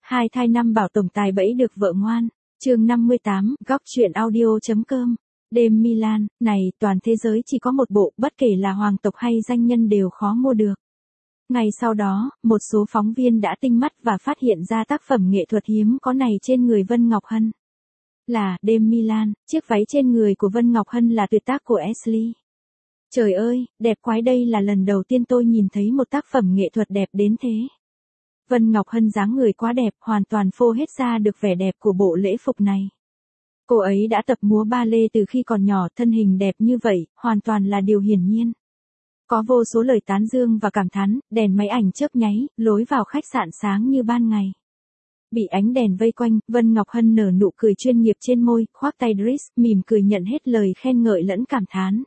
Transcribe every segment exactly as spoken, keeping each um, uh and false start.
Hai thai năm bảo tổng tài bẫy được vợ ngoan. Chương năm mươi tám, góc truyện audio.com. Đêm Milan, này, toàn thế giới chỉ có một bộ, bất kể là hoàng tộc hay danh nhân đều khó mua được. Ngày sau đó, một số phóng viên đã tinh mắt và phát hiện ra tác phẩm nghệ thuật hiếm có này trên người Vân Ngọc Hân. Là Đêm Milan, chiếc váy trên người của Vân Ngọc Hân là tuyệt tác của Ashley. Trời ơi, đẹp quái, đây là lần đầu tiên tôi nhìn thấy một tác phẩm nghệ thuật đẹp đến thế. Vân Ngọc Hân dáng người quá đẹp, hoàn toàn phô hết ra được vẻ đẹp của bộ lễ phục này. Cô ấy đã tập múa ba lê từ khi còn nhỏ, thân hình đẹp như vậy, hoàn toàn là điều hiển nhiên. Có vô số lời tán dương và cảm thán, đèn máy ảnh chớp nháy, lối vào khách sạn sáng như ban ngày. Bị ánh đèn vây quanh, Vân Ngọc Hân nở nụ cười chuyên nghiệp trên môi, khoác tay dress, mỉm cười nhận hết lời khen ngợi lẫn cảm thán.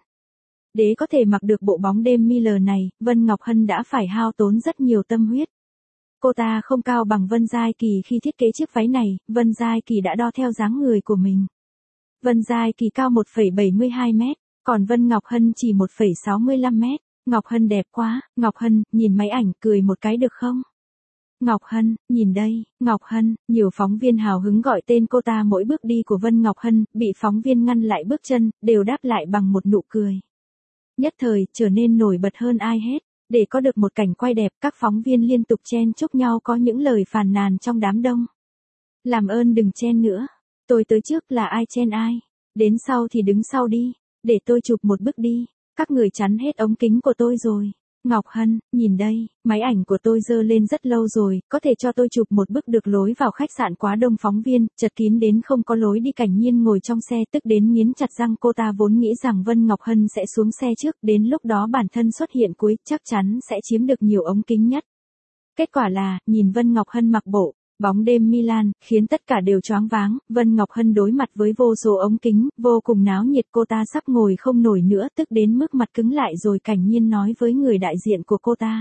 Để có thể mặc được bộ bóng đêm Miller này, Vân Ngọc Hân đã phải hao tốn rất nhiều tâm huyết. Cô ta không cao bằng Vân Giai Kỳ khi thiết kế chiếc váy này, Vân Giai Kỳ đã đo theo dáng người của mình. Vân Giai Kỳ cao một phẩy bảy mươi hai mét, còn Vân Ngọc Hân chỉ một phẩy sáu mươi lăm mét. Ngọc Hân đẹp quá, Ngọc Hân, nhìn máy ảnh, cười một cái được không? Ngọc Hân, nhìn đây, Ngọc Hân, nhiều phóng viên hào hứng gọi tên cô ta mỗi bước đi của Vân Ngọc Hân, bị phóng viên ngăn lại bước chân, đều đáp lại bằng một nụ cười. Nhất thời, trở nên nổi bật hơn ai hết. Để có được một cảnh quay đẹp, các phóng viên liên tục chen chúc nhau có những lời phàn nàn trong đám đông. Làm ơn đừng chen nữa. Tôi tới trước là ai chen ai. Đến sau thì đứng sau đi. Để tôi chụp một bức đi. Các người chắn hết ống kính của tôi rồi. Ngọc Hân, nhìn đây, máy ảnh của tôi dơ lên rất lâu rồi, có thể cho tôi chụp một bức được. Lối vào khách sạn quá đông phóng viên, chật kín đến không có lối đi. Cảnh Nhiên ngồi trong xe tức đến nghiến chặt răng, cô ta vốn nghĩ rằng Vân Ngọc Hân sẽ xuống xe trước, đến lúc đó bản thân xuất hiện cuối, chắc chắn sẽ chiếm được nhiều ống kính nhất. Kết quả là, nhìn Vân Ngọc Hân mặc bộ bóng đêm Milan, khiến tất cả đều choáng váng. Vân Ngọc Hân đối mặt với vô số ống kính, vô cùng náo nhiệt, cô ta sắp ngồi không nổi nữa, tức đến mức mặt cứng lại rồi. Cảnh Nhiên nói với người đại diện của cô ta.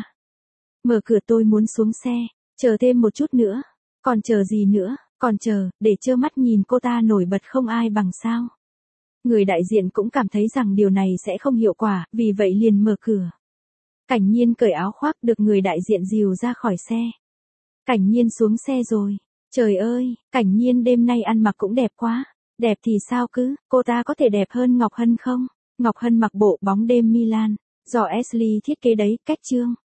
Mở cửa, tôi muốn xuống xe, chờ thêm một chút nữa. Còn chờ gì nữa, còn chờ, để trơ mắt nhìn cô ta nổi bật không ai bằng sao. Người đại diện cũng cảm thấy rằng điều này sẽ không hiệu quả, vì vậy liền mở cửa. Cảnh Nhiên cởi áo khoác, được người đại diện dìu ra khỏi xe. Cảnh Nhiên xuống xe rồi. Trời ơi, Cảnh Nhiên đêm nay ăn mặc cũng đẹp quá. Đẹp thì sao cứ, cô ta có thể đẹp hơn Ngọc Hân không? Ngọc Hân mặc bộ bóng đêm Milan, do Ashley thiết kế đấy, cách chương.